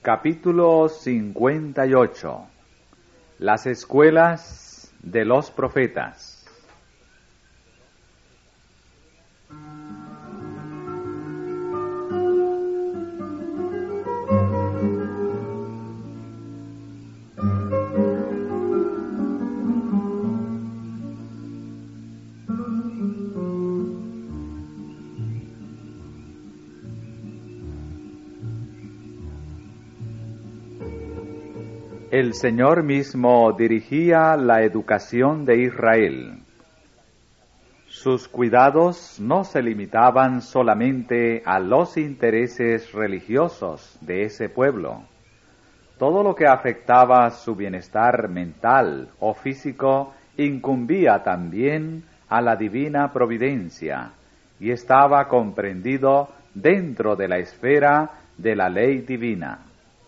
Capítulo 58. Las escuelas de los profetas. El Señor mismo dirigía la educación de Israel. Sus cuidados no se limitaban solamente a los intereses religiosos de ese pueblo. Todo lo que afectaba su bienestar mental o físico incumbía también a la divina providencia y estaba comprendido dentro de la esfera de la ley divina.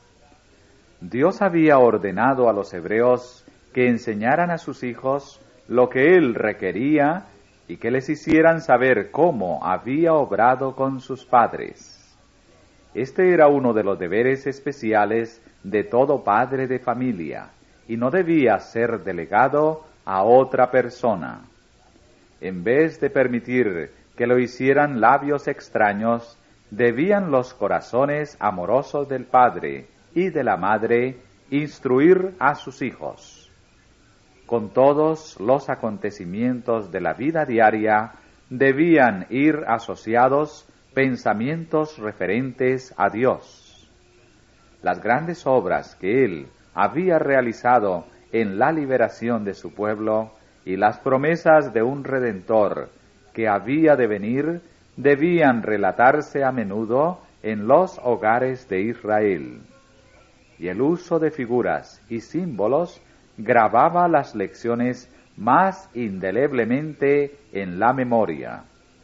Dios había ordenado a los hebreos que enseñaran a sus hijos lo que Él requería y que les hicieran saber cómo había obrado con sus padres. Este era uno de los deberes especiales de todo padre de familia y no debía ser delegado a otra persona. En vez de permitir que lo hicieran labios extraños, debían los corazones amorosos del padre y de la madre instruir a sus hijos. Con todos los acontecimientos de la vida diaria debían ir asociados pensamientos referentes a Dios. Las grandes obras que Él había realizado en la liberación de su pueblo y las promesas de un Redentor que había de venir debían relatarse a menudo en los hogares de Israel. Y el uso de figuras y símbolos grababa las lecciones más indeleblemente en la memoria.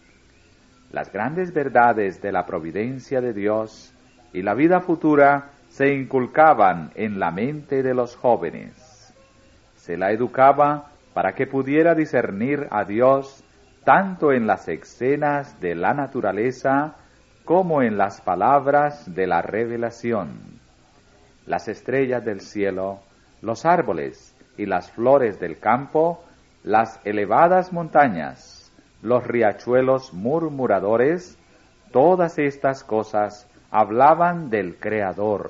Las grandes verdades de la providencia de Dios y la vida futura se inculcaban en la mente de los jóvenes. Se la educaba para que pudiera discernir a Dios tanto en las escenas de la naturaleza como en las palabras de la revelación. Las estrellas del cielo, los árboles y las flores del campo, las elevadas montañas, los riachuelos murmuradores, todas estas cosas hablaban del Creador.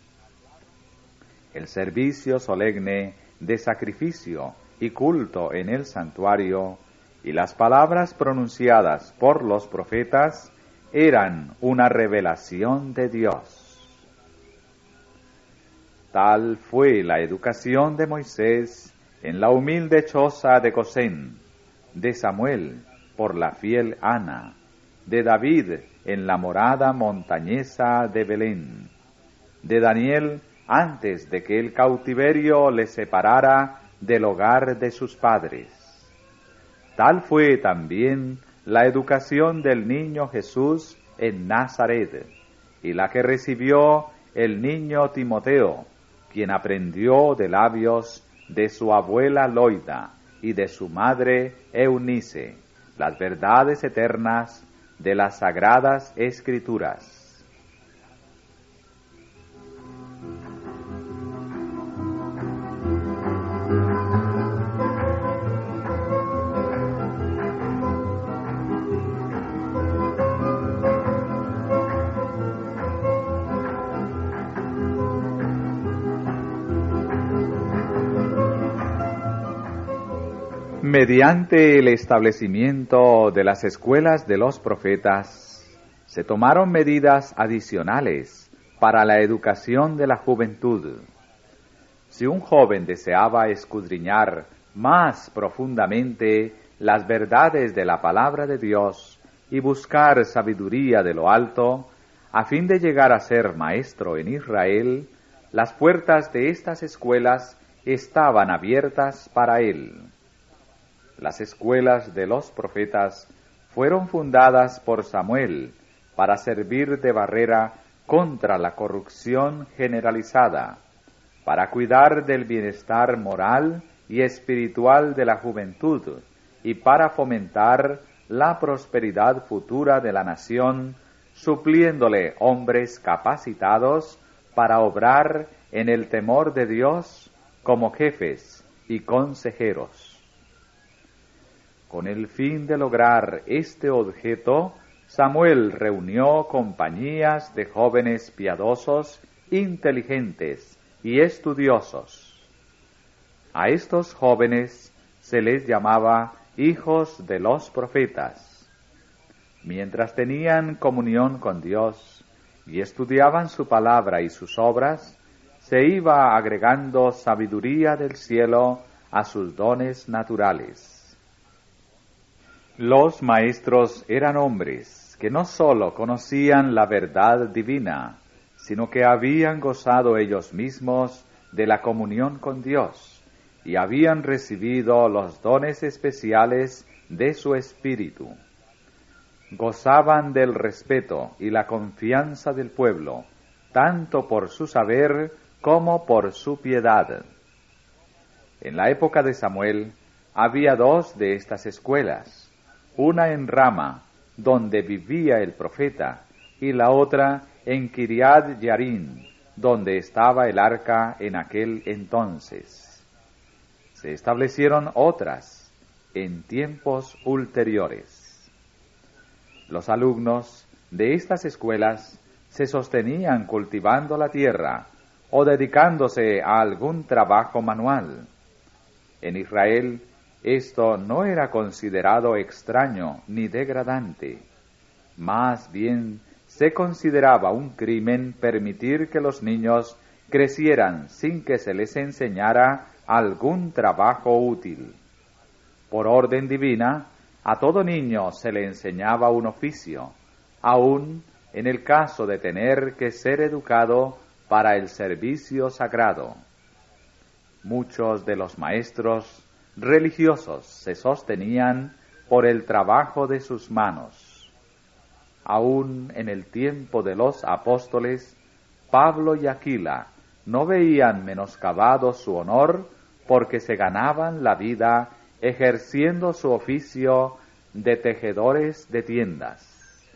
El servicio solemne de sacrificio y culto en el santuario y las palabras pronunciadas por los profetas eran una revelación de Dios. Tal fue la educación de Moisés en la humilde choza de Gosén, de Samuel por la fiel Ana, de David en la morada montañesa de Belén, de Daniel antes de que el cautiverio le separara del hogar de sus padres. Tal fue también la educación del niño Jesús en Nazaret, y la que recibió el niño Timoteo, quien aprendió de labios de su abuela Loida y de su madre Eunice las verdades eternas de las sagradas Escrituras. Mediante el establecimiento de las escuelas de los profetas, se tomaron medidas adicionales para la educación de la juventud. Si un joven deseaba escudriñar más profundamente las verdades de la palabra de Dios y buscar sabiduría de lo alto, a fin de llegar a ser maestro en Israel, las puertas de estas escuelas estaban abiertas para él. Las escuelas de los profetas fueron fundadas por Samuel para servir de barrera contra la corrupción generalizada, para cuidar del bienestar moral y espiritual de la juventud y para fomentar la prosperidad futura de la nación, supliéndole hombres capacitados para obrar en el temor de Dios como jefes y consejeros. Con el fin de lograr este objeto, Samuel reunió compañías de jóvenes piadosos, inteligentes y estudiosos. A estos jóvenes se les llamaba hijos de los profetas. Mientras tenían comunión con Dios y estudiaban su palabra y sus obras, se iba agregando sabiduría del cielo a sus dones naturales. Los maestros eran hombres que no sólo conocían la verdad divina, sino que habían gozado ellos mismos de la comunión con Dios y habían recibido los dones especiales de su espíritu. Gozaban del respeto y la confianza del pueblo, tanto por su saber como por su piedad. En la época de Samuel había dos de estas escuelas, una en Rama, donde vivía el profeta, y la otra en Kiriat Yarim, donde estaba el arca en aquel entonces. Se establecieron otras en tiempos ulteriores. Los alumnos de estas escuelas se sostenían cultivando la tierra o dedicándose a algún trabajo manual. En Israel, esto no era considerado extraño ni degradante. Más bien, se consideraba un crimen permitir que los niños crecieran sin que se les enseñara algún trabajo útil. Por orden divina, a todo niño se le enseñaba un oficio, aun en el caso de tener que ser educado para el servicio sagrado. Muchos de los maestros religiosos se sostenían por el trabajo de sus manos. Aún en el tiempo de los apóstoles, Pablo y Aquila no veían menoscabado su honor porque se ganaban la vida ejerciendo su oficio de tejedores de tiendas.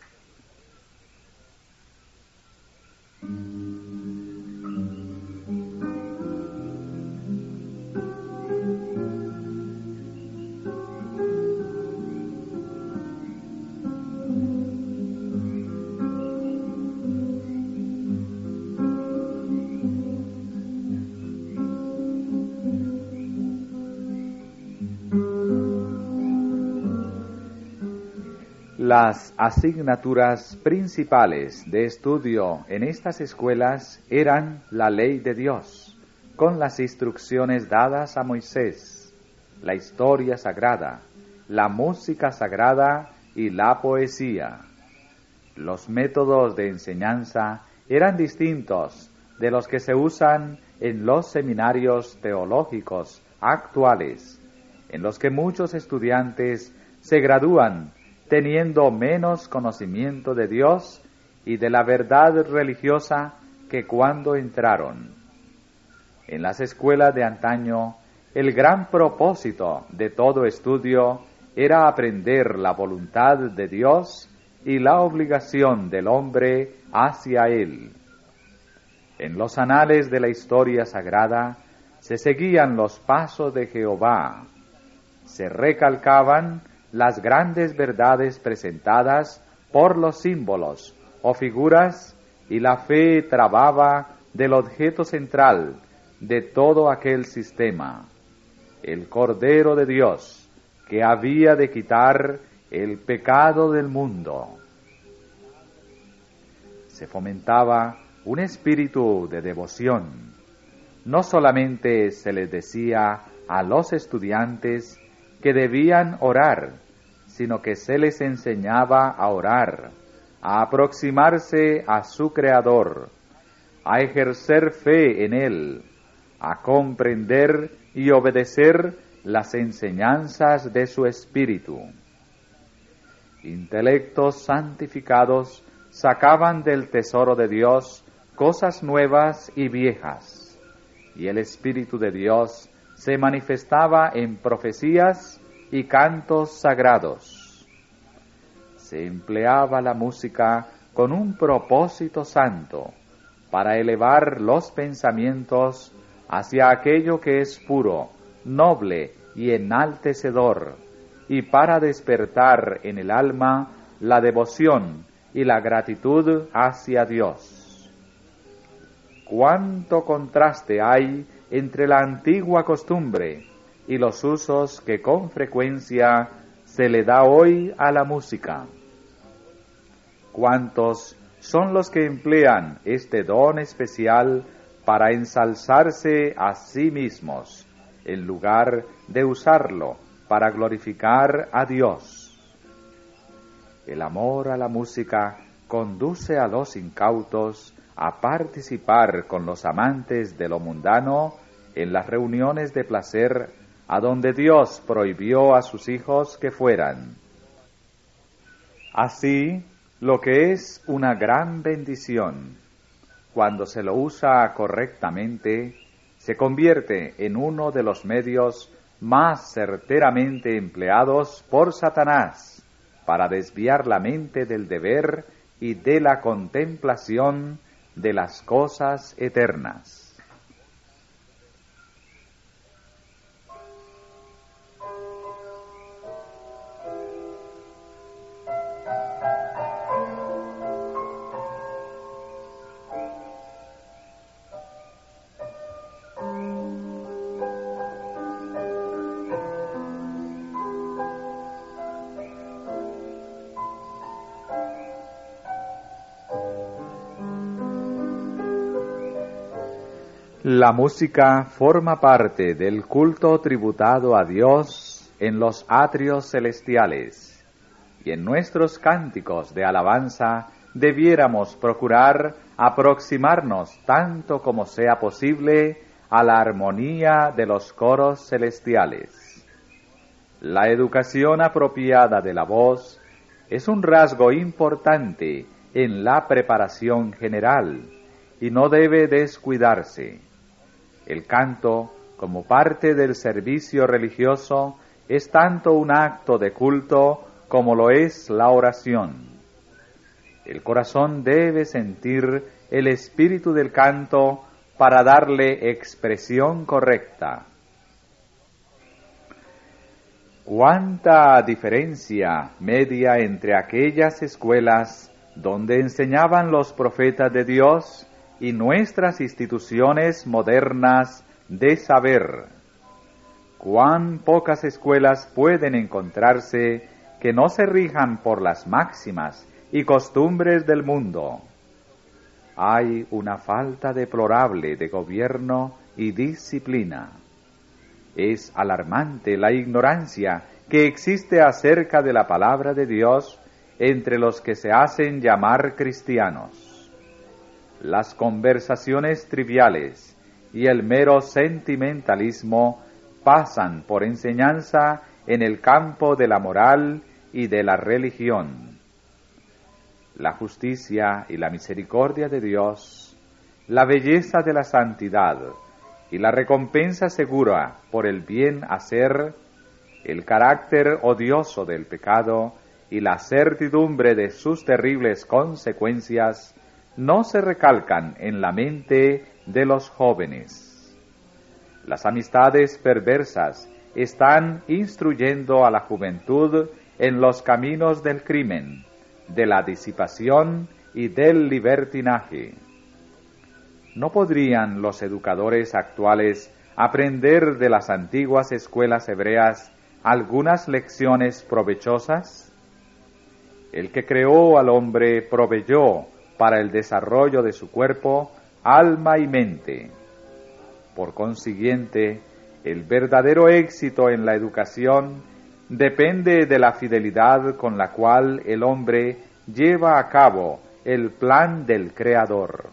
Las asignaturas principales de estudio en estas escuelas eran la ley de Dios, con las instrucciones dadas a Moisés, la historia sagrada, la música sagrada y la poesía. Los métodos de enseñanza eran distintos de los que se usan en los seminarios teológicos actuales, en los que muchos estudiantes se gradúan teniendo menos conocimiento de Dios y de la verdad religiosa que cuando entraron. En las escuelas de antaño, el gran propósito de todo estudio era aprender la voluntad de Dios y la obligación del hombre hacia Él. En los anales de la historia sagrada se seguían los pasos de Jehová, se recalcaban las grandes verdades presentadas por los símbolos o figuras y la fe trababa del objeto central de todo aquel sistema, el Cordero de Dios, que había de quitar el pecado del mundo. Se fomentaba un espíritu de devoción. No solamente se les decía a los estudiantes que debían orar, sino que se les enseñaba a orar, a aproximarse a su Creador, a ejercer fe en Él, a comprender y obedecer las enseñanzas de su Espíritu. Intelectos santificados sacaban del tesoro de Dios cosas nuevas y viejas, y el Espíritu de Dios se manifestaba en profecías y cantos sagrados. Se empleaba la música con un propósito santo, para elevar los pensamientos hacia aquello que es puro, noble y enaltecedor, y para despertar en el alma la devoción y la gratitud hacia Dios. Cuánto contraste hay entre la antigua costumbre y los usos que con frecuencia se le da hoy a la música. Cuántos son los que emplean este don especial para ensalzarse a sí mismos, en lugar de usarlo para glorificar a Dios. El amor a la música conduce a los incautos a participar con los amantes de lo mundano en las reuniones de placer a donde Dios prohibió a sus hijos que fueran. Así, lo que es una gran bendición, cuando se lo usa correctamente, se convierte en uno de los medios más certeramente empleados por Satanás para desviar la mente del deber y de la contemplación de las cosas eternas. La música forma parte del culto tributado a Dios en los atrios celestiales, y en nuestros cánticos de alabanza debiéramos procurar aproximarnos tanto como sea posible a la armonía de los coros celestiales. La educación apropiada de la voz es un rasgo importante en la preparación general y no debe descuidarse. El canto, como parte del servicio religioso, es tanto un acto de culto como lo es la oración. El corazón debe sentir el espíritu del canto para darle expresión correcta. ¡Cuánta diferencia media entre aquellas escuelas donde enseñaban los profetas de Dios y nuestras instituciones modernas de saber! Cuán pocas escuelas pueden encontrarse que no se rijan por las máximas y costumbres del mundo. Hay una falta deplorable de gobierno y disciplina. Es alarmante la ignorancia que existe acerca de la palabra de Dios entre los que se hacen llamar cristianos. Las conversaciones triviales y el mero sentimentalismo pasan por enseñanza en el campo de la moral y de la religión. La justicia y la misericordia de Dios, la belleza de la santidad y la recompensa segura por el bien hacer, el carácter odioso del pecado y la certidumbre de sus terribles consecuencias no se recalcan en la mente de los jóvenes. Las amistades perversas están instruyendo a la juventud en los caminos del crimen, de la disipación y del libertinaje. ¿No podrían los educadores actuales aprender de las antiguas escuelas hebreas algunas lecciones provechosas? El que creó al hombre proveyó para el desarrollo de su cuerpo, alma y mente. Por consiguiente, el verdadero éxito en la educación depende de la fidelidad con la cual el hombre lleva a cabo el plan del Creador.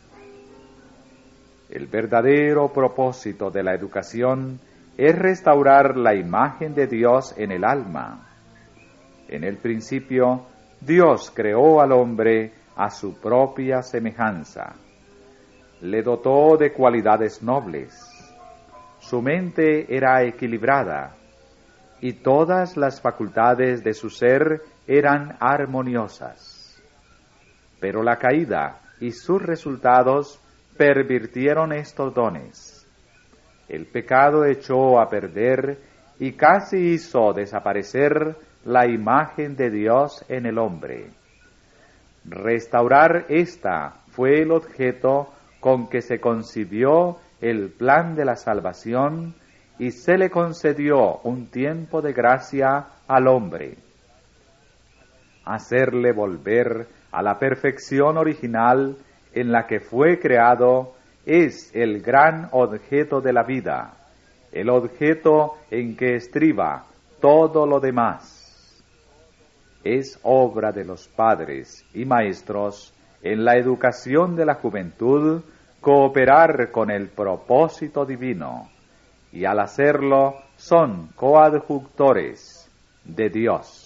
El verdadero propósito de la educación es restaurar la imagen de Dios en el alma. En el principio, Dios creó al hombre a su propia semejanza. Le dotó de cualidades nobles. Su mente era equilibrada y todas las facultades de su ser eran armoniosas. pero la caída y sus resultados pervirtieron estos dones. El pecado echó a perder y casi hizo desaparecer la imagen de Dios en el hombre. Restaurar esta fue el objeto con que se concibió el plan de la salvación y se le concedió un tiempo de gracia al hombre. Hacerle volver a la perfección original en la que fue creado es el gran objeto de la vida, el objeto en que estriba todo lo demás. Es obra de los padres y maestros en la educación de la juventud cooperar con el propósito divino, y al hacerlo son coadjutores de Dios.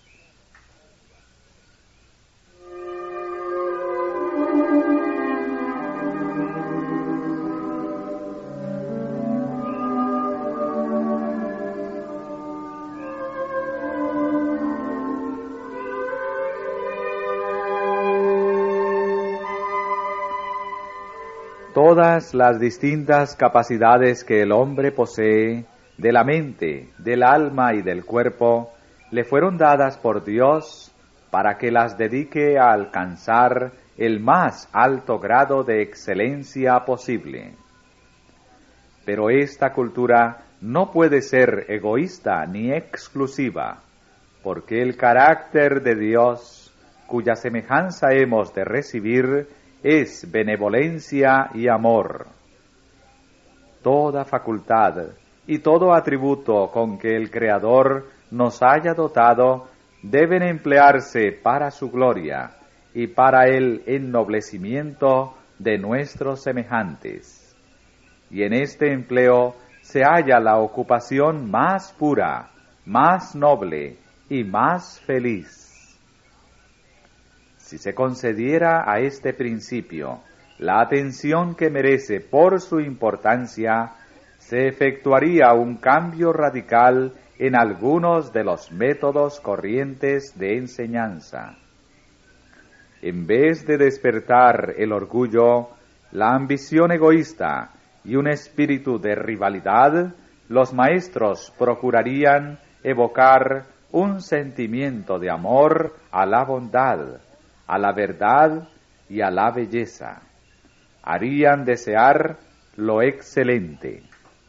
Todas las distintas capacidades que el hombre posee, de la mente, del alma y del cuerpo, le fueron dadas por Dios para que las dedique a alcanzar el más alto grado de excelencia posible. Pero esta cultura no puede ser egoísta ni exclusiva, porque el carácter de Dios, cuya semejanza hemos de recibir, es benevolencia y amor. Toda facultad y todo atributo con que el Creador nos haya dotado deben emplearse para su gloria y para el ennoblecimiento de nuestros semejantes. Y en este empleo se halla la ocupación más pura, más noble y más feliz. Si se concediera a este principio la atención que merece por su importancia, se efectuaría un cambio radical en algunos de los métodos corrientes de enseñanza. En vez de despertar el orgullo, la ambición egoísta y un espíritu de rivalidad, los maestros procurarían evocar un sentimiento de amor a la bondad, a la verdad y a la belleza. Harían desear lo excelente.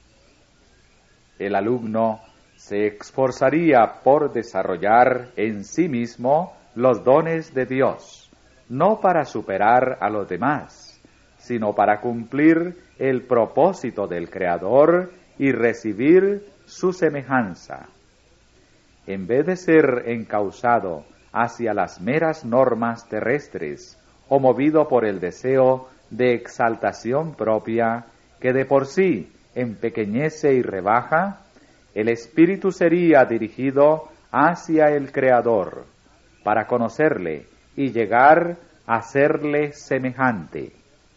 El alumno se esforzaría por desarrollar en sí mismo los dones de Dios, no para superar a los demás, sino para cumplir el propósito del Creador y recibir su semejanza. En vez de ser encauzado hacia las meras normas terrestres o movido por el deseo de exaltación propia que de por sí empequeñece y rebaja, el espíritu sería dirigido hacia el Creador para conocerle y llegar a serle semejante.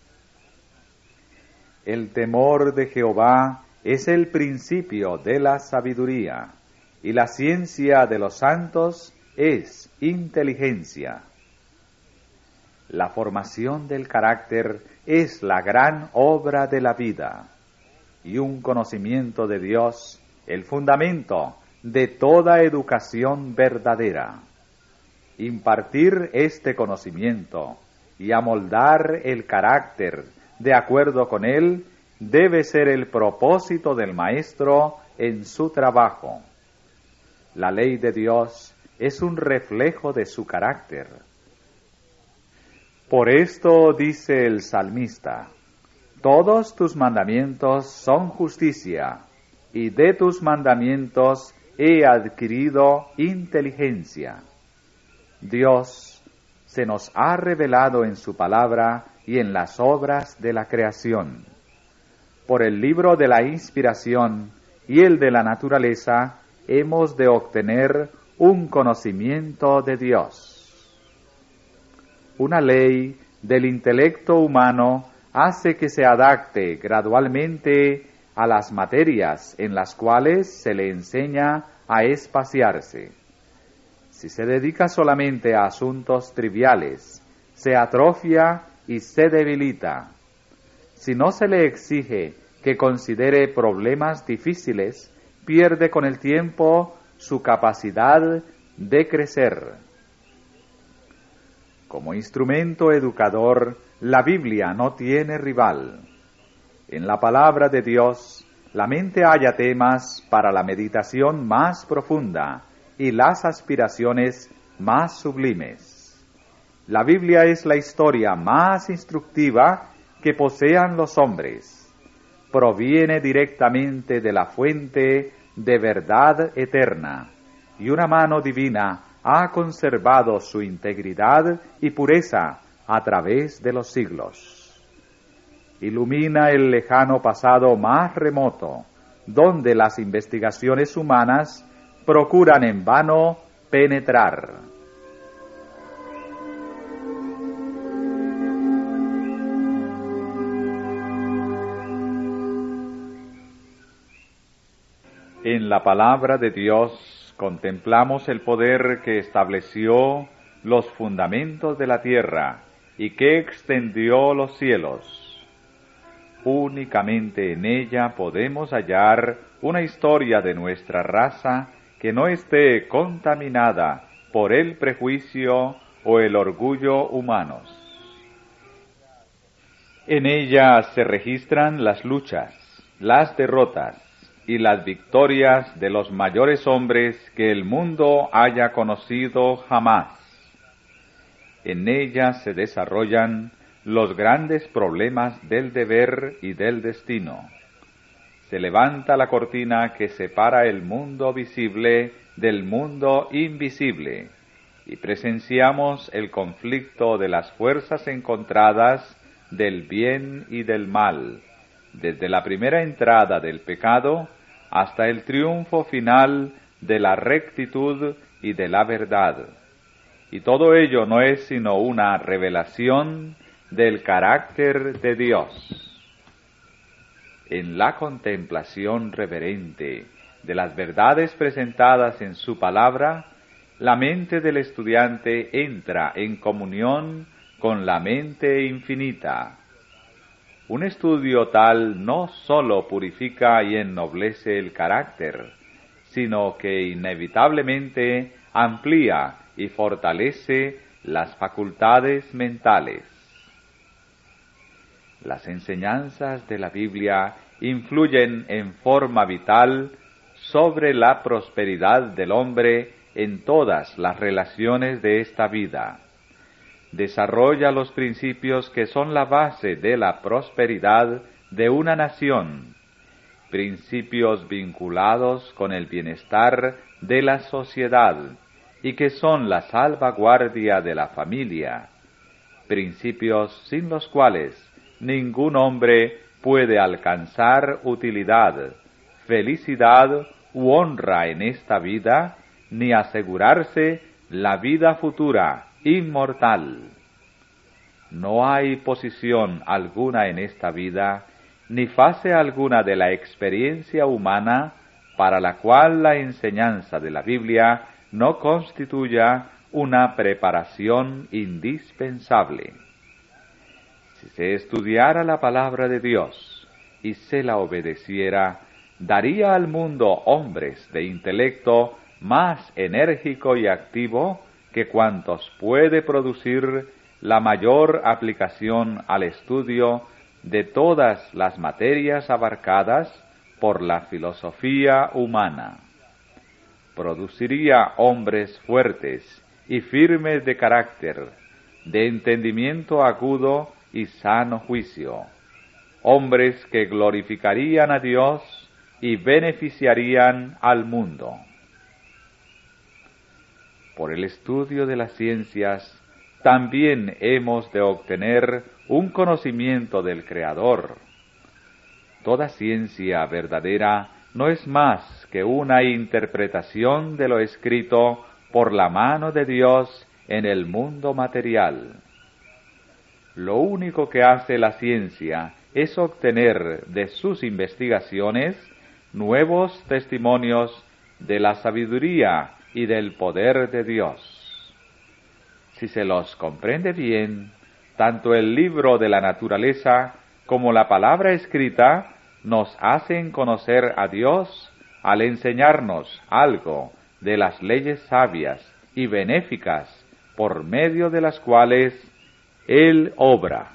El temor de Jehová es el principio de la sabiduría, y la ciencia de los santos es inteligencia. La formación del carácter es la gran obra de la vida, y un conocimiento de Dios, el fundamento de toda educación verdadera. Impartir este conocimiento y amoldar el carácter de acuerdo con él debe ser el propósito del maestro en su trabajo. La ley de Dios es un reflejo de su carácter. Por esto dice el salmista: todos tus mandamientos son justicia, y de tus mandamientos he adquirido inteligencia. Dios se nos ha revelado en su palabra y en las obras de la creación. Por el libro de la inspiración y el de la naturaleza hemos de obtener un conocimiento de Dios. Una ley del intelecto humano hace que se adapte gradualmente a las materias en las cuales se le enseña a espaciarse. Si se dedica solamente a asuntos triviales, se atrofia y se debilita. Si no se le exige que considere problemas difíciles, pierde con el tiempo su capacidad de crecer. Como instrumento educador, la Biblia no tiene rival. En la palabra de Dios, la mente halla temas para la meditación más profunda y las aspiraciones más sublimes. La Biblia es la historia más instructiva que posean los hombres. Proviene directamente de la fuente de verdad eterna, y una mano divina ha conservado su integridad y pureza a través de los siglos. Ilumina el lejano pasado más remoto, donde las investigaciones humanas procuran en vano penetrar. En la palabra de Dios contemplamos el poder que estableció los fundamentos de la tierra y que extendió los cielos. Únicamente en ella podemos hallar una historia de nuestra raza que no esté contaminada por el prejuicio o el orgullo humanos. En ella se registran las luchas, las derrotas y las victorias de los mayores hombres que el mundo haya conocido jamás. En ella se desarrollan los grandes problemas del deber y del destino. Se levanta la cortina que separa el mundo visible del mundo invisible, y presenciamos el conflicto de las fuerzas encontradas del bien y del mal, desde la primera entrada del pecado hasta el triunfo final de la rectitud y de la verdad. Y todo ello no es sino una revelación del carácter de Dios. En la contemplación reverente de las verdades presentadas en su palabra, la mente del estudiante entra en comunión con la mente infinita. Un estudio tal no sólo purifica y ennoblece el carácter, sino que inevitablemente amplía y fortalece las facultades mentales. Las enseñanzas de la Biblia influyen en forma vital sobre la prosperidad del hombre en todas las relaciones de esta vida. Desarrolla los principios que son la base de la prosperidad de una nación, principios vinculados con el bienestar de la sociedad y que son la salvaguardia de la familia, principios sin los cuales ningún hombre puede alcanzar utilidad, felicidad u honra en esta vida, ni asegurarse la vida futura inmortal. No hay posición alguna en esta vida, ni fase alguna de la experiencia humana para la cual la enseñanza de la Biblia no constituya una preparación indispensable. Si se estudiara la palabra de Dios y se la obedeciera, daría al mundo hombres de intelecto más enérgico y activo que cuantos puede producir la mayor aplicación al estudio de todas las materias abarcadas por la filosofía humana. Produciría hombres fuertes y firmes de carácter, de entendimiento agudo y sano juicio, hombres que glorificarían a Dios y beneficiarían al mundo. Por el estudio de las ciencias, también hemos de obtener un conocimiento del Creador. Toda ciencia verdadera no es más que una interpretación de lo escrito por la mano de Dios en el mundo material. Lo único que hace la ciencia es obtener de sus investigaciones nuevos testimonios de la sabiduría y del poder de Dios. Si se los comprende bien, tanto el libro de la naturaleza como la palabra escrita nos hacen conocer a Dios al enseñarnos algo de las leyes sabias y benéficas por medio de las cuales Él obra.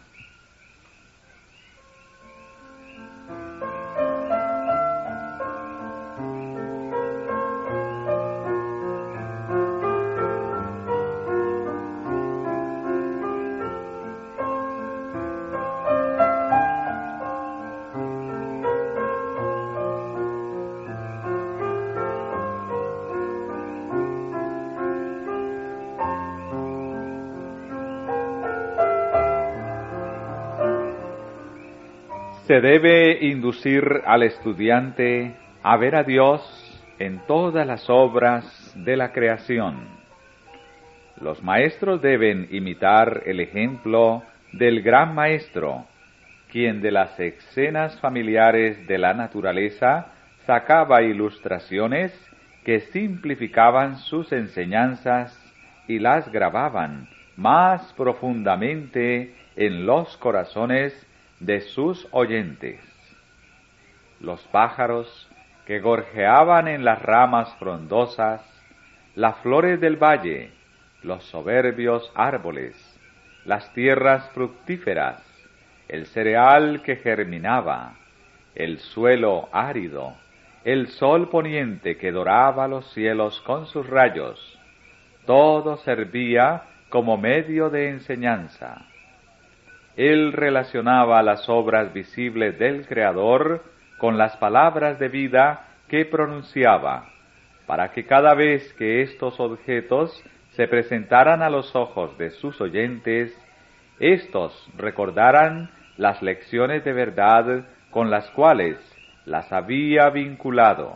Se debe inducir al estudiante a ver a Dios en todas las obras de la creación. Los maestros deben imitar el ejemplo del gran maestro, quien de las escenas familiares de la naturaleza sacaba ilustraciones que simplificaban sus enseñanzas y las grababan más profundamente en los corazones de sus oyentes. Los pájaros que gorjeaban en las ramas frondosas, las flores del valle, los soberbios árboles, las tierras fructíferas, el cereal que germinaba, el suelo árido, el sol poniente que doraba los cielos con sus rayos, todo servía como medio de enseñanza. Él relacionaba las obras visibles del Creador con las palabras de vida que pronunciaba, para que cada vez que estos objetos se presentaran a los ojos de sus oyentes, éstos recordaran las lecciones de verdad con las cuales las había vinculado.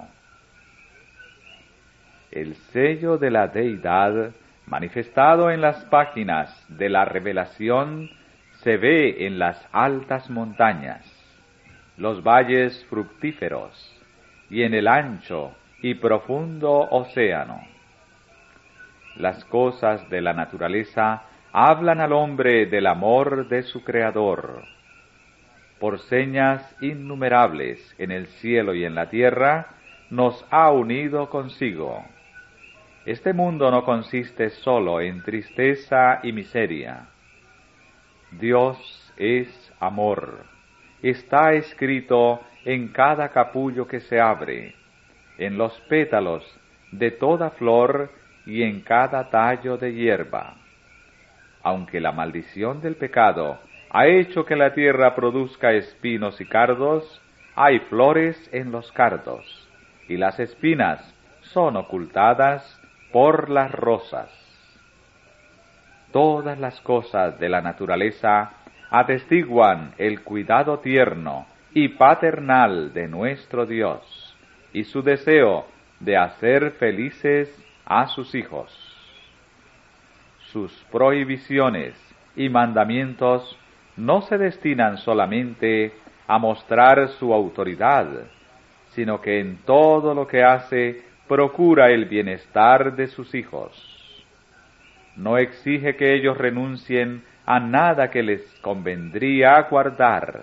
El sello de la Deidad, manifestado en las páginas de la revelación, se ve en las altas montañas, los valles fructíferos y en el ancho y profundo océano. Las cosas de la naturaleza hablan al hombre del amor de su Creador. Por señas innumerables en el cielo y en la tierra, nos ha unido consigo. Este mundo no consiste solo en tristeza y miseria. Dios es amor. Está escrito en cada capullo que se abre, en los pétalos de toda flor y en cada tallo de hierba. Aunque la maldición del pecado ha hecho que la tierra produzca espinos y cardos, hay flores en los cardos, y las espinas son ocultadas por las rosas. Todas las cosas de la naturaleza atestiguan el cuidado tierno y paternal de nuestro Dios y su deseo de hacer felices a sus hijos. Sus prohibiciones y mandamientos no se destinan solamente a mostrar su autoridad, sino que en todo lo que hace procura el bienestar de sus hijos. No exige que ellos renuncien a nada que les convendría guardar.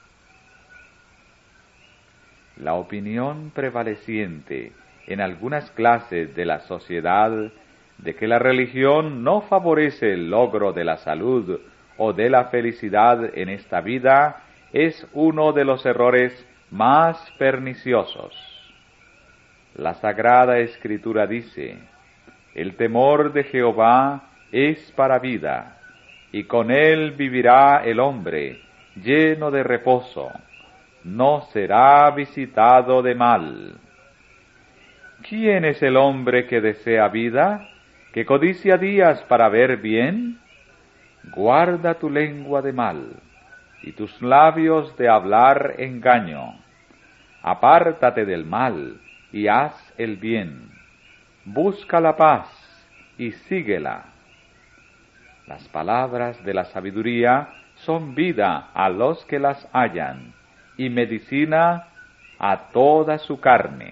La opinión prevaleciente en algunas clases de la sociedad de que la religión no favorece el logro de la salud o de la felicidad en esta vida es uno de los errores más perniciosos. La Sagrada Escritura dice: el temor de Jehová es para vida, y con él vivirá el hombre, lleno de reposo, no será visitado de mal. ¿Quién es el hombre que desea vida, que codicia días para ver bien? Guarda tu lengua de mal, y tus labios de hablar engaño. Apártate del mal, y haz el bien. Busca la paz y síguela. Las palabras de la sabiduría son vida a los que las hallan y medicina a toda su carne.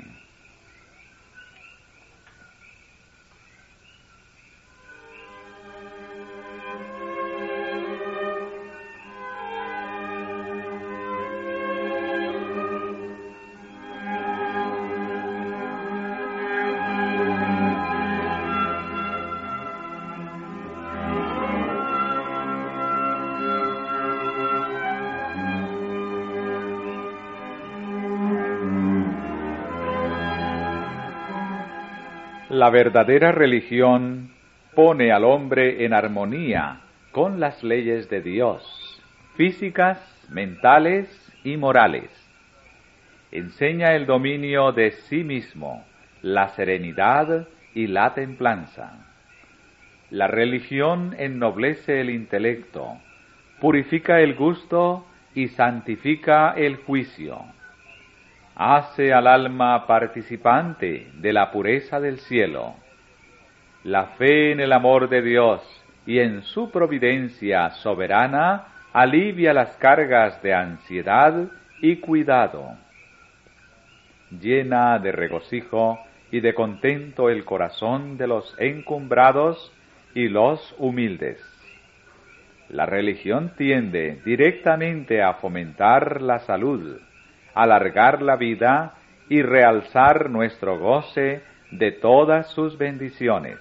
La verdadera religión pone al hombre en armonía con las leyes de Dios, físicas, mentales y morales. Enseña el dominio de sí mismo, la serenidad y la templanza. La religión ennoblece el intelecto, purifica el gusto y santifica el juicio. Hace al alma participante de la pureza del cielo. La fe en el amor de Dios y en su providencia soberana alivia las cargas de ansiedad y cuidado. Llena de regocijo y de contento el corazón de los encumbrados y los humildes. La religión tiende directamente a fomentar la salud, alargar la vida y realzar nuestro goce de todas sus bendiciones.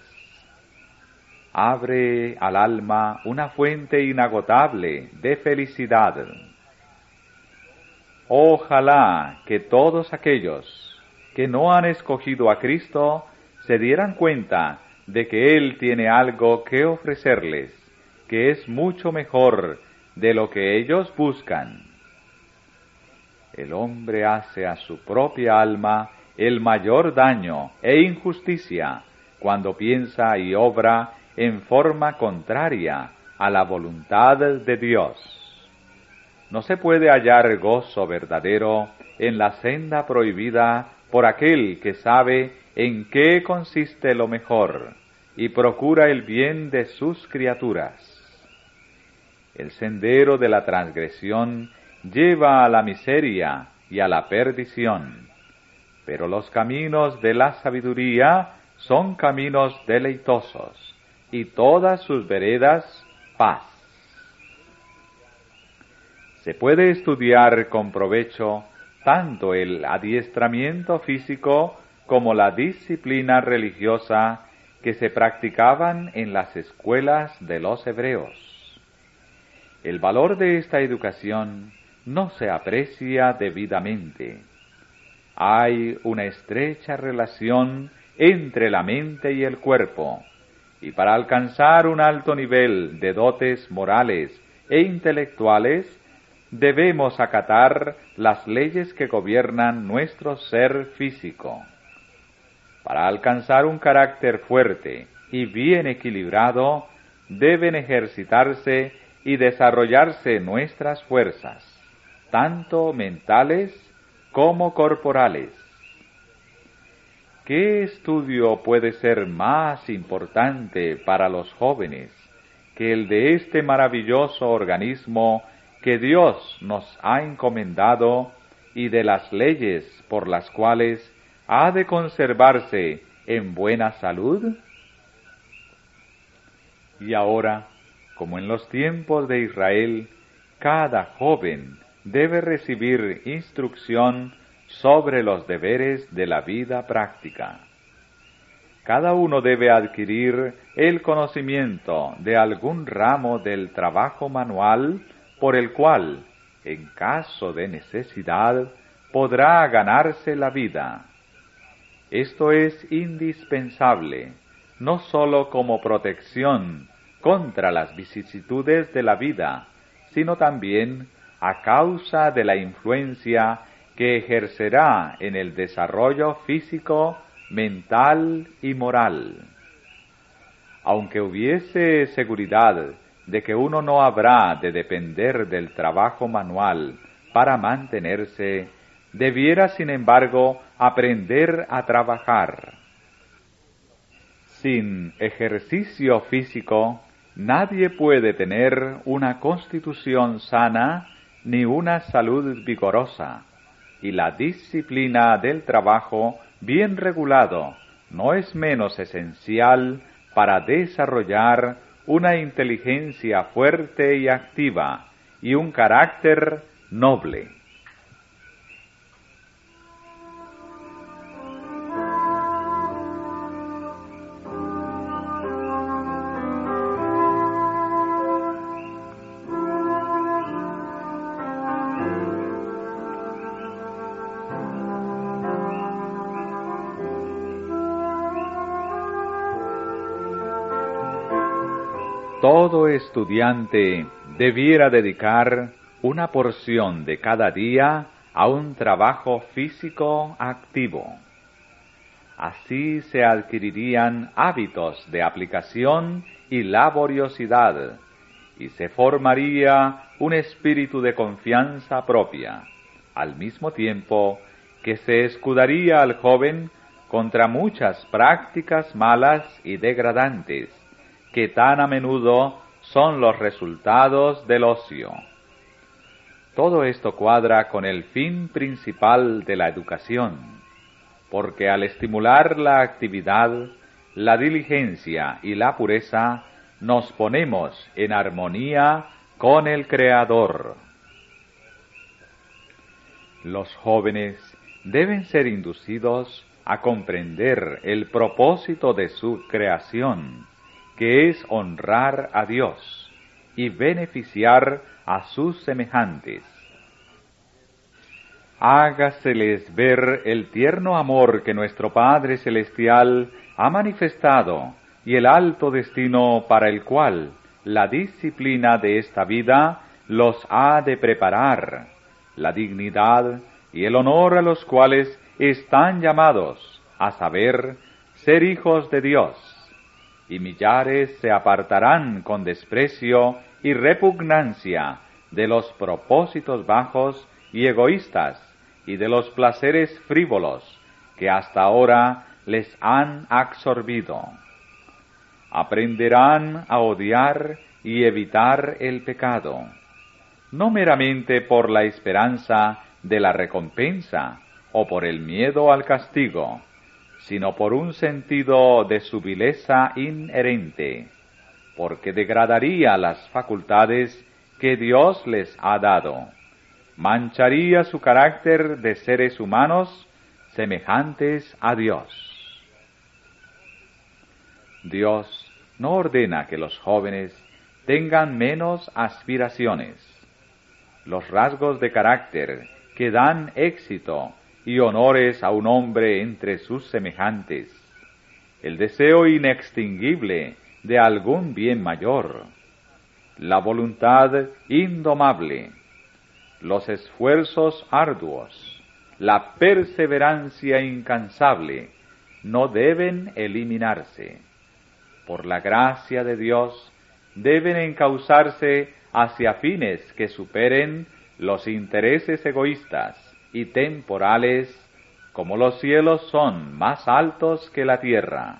Abre al alma una fuente inagotable de felicidad. Ojalá que todos aquellos que no han escogido a Cristo se dieran cuenta de que Él tiene algo que ofrecerles, que es mucho mejor de lo que ellos buscan. El hombre hace a su propia alma el mayor daño e injusticia cuando piensa y obra en forma contraria a la voluntad de Dios. No se puede hallar gozo verdadero en la senda prohibida por aquel que sabe en qué consiste lo mejor y procura el bien de sus criaturas. El sendero de la transgresión lleva a la miseria y a la perdición, pero los caminos de la sabiduría son caminos deleitosos, y todas sus veredas paz. Se puede estudiar con provecho tanto el adiestramiento físico como la disciplina religiosa que se practicaban en las escuelas de los hebreos. El valor de esta educación no se aprecia debidamente. Hay una estrecha relación entre la mente y el cuerpo, y para alcanzar un alto nivel de dotes morales e intelectuales, debemos acatar las leyes que gobiernan nuestro ser físico. Para alcanzar un carácter fuerte y bien equilibrado, deben ejercitarse y desarrollarse nuestras fuerzas, tanto mentales como corporales. ¿Qué estudio puede ser más importante para los jóvenes que el de este maravilloso organismo que Dios nos ha encomendado y de las leyes por las cuales ha de conservarse en buena salud? Y ahora, como en los tiempos de Israel, cada joven debe recibir instrucción sobre los deberes de la vida práctica. Cada uno debe adquirir el conocimiento de algún ramo del trabajo manual por el cual, en caso de necesidad, podrá ganarse la vida. Esto es indispensable, no sólo como protección contra las vicisitudes de la vida, sino también a causa de la influencia que ejercerá en el desarrollo físico, mental y moral. Aunque hubiese seguridad de que uno no habrá de depender del trabajo manual para mantenerse, debiera, sin embargo, aprender a trabajar. Sin ejercicio físico, nadie puede tener una constitución sana ni una salud vigorosa, y la disciplina del trabajo bien regulado no es menos esencial para desarrollar una inteligencia fuerte y activa y un carácter noble. Todo estudiante debiera dedicar una porción de cada día a un trabajo físico activo. Así se adquirirían hábitos de aplicación y laboriosidad, y se formaría un espíritu de confianza propia, al mismo tiempo que se escudaría al joven contra muchas prácticas malas y degradantes, que tan a menudo son los resultados del ocio. Todo esto cuadra con el fin principal de la educación, porque al estimular la actividad, la diligencia y la pureza, nos ponemos en armonía con el Creador. Los jóvenes deben ser inducidos a comprender el propósito de su creación, que es honrar a Dios y beneficiar a sus semejantes. Hágaseles ver el tierno amor que nuestro Padre Celestial ha manifestado y el alto destino para el cual la disciplina de esta vida los ha de preparar, la dignidad y el honor a los cuales están llamados, a saber, ser hijos de Dios, y millares se apartarán con desprecio y repugnancia de los propósitos bajos y egoístas y de los placeres frívolos que hasta ahora les han absorbido. Aprenderán a odiar y evitar el pecado, no meramente por la esperanza de la recompensa o por el miedo al castigo, sino por un sentido de su vileza inherente, porque degradaría las facultades que Dios les ha dado, mancharía su carácter de seres humanos semejantes a Dios. Dios no ordena que los jóvenes tengan menos aspiraciones. Los rasgos de carácter que dan éxito y honores a un hombre entre sus semejantes, el deseo inextinguible de algún bien mayor, la voluntad indomable, los esfuerzos arduos, la perseverancia incansable, no deben eliminarse. Por la gracia de Dios, deben encauzarse hacia fines que superen los intereses egoístas y temporales, como los cielos son más altos que la tierra.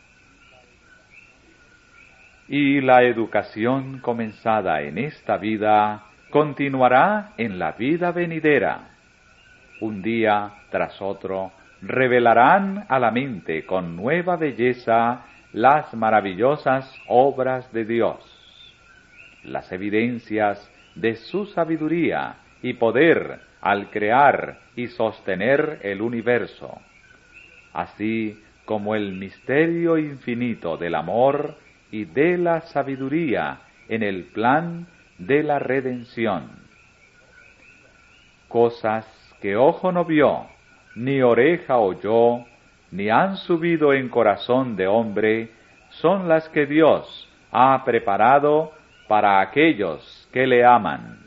Y la educación comenzada en esta vida continuará en la vida venidera. Un día tras otro revelarán a la mente con nueva belleza las maravillosas obras de Dios, las evidencias de su sabiduría y poder al crear y sostener el universo, así como el misterio infinito del amor y de la sabiduría en el plan de la redención. Cosas que ojo no vio, ni oreja oyó, ni han subido en corazón de hombre, son las que Dios ha preparado para aquellos que le aman.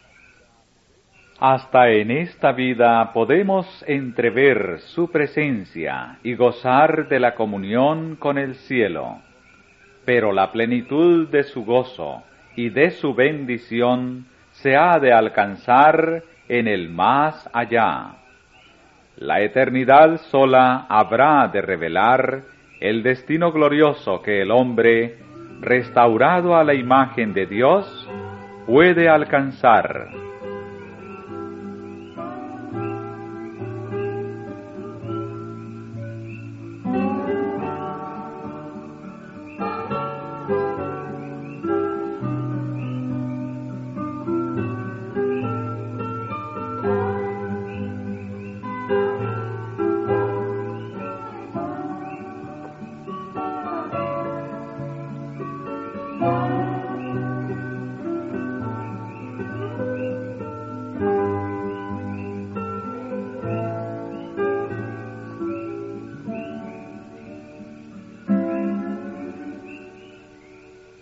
Hasta en esta vida podemos entrever su presencia y gozar de la comunión con el cielo, pero la plenitud de su gozo y de su bendición se ha de alcanzar en el más allá. La eternidad sola habrá de revelar el destino glorioso que el hombre, restaurado a la imagen de Dios, puede alcanzar.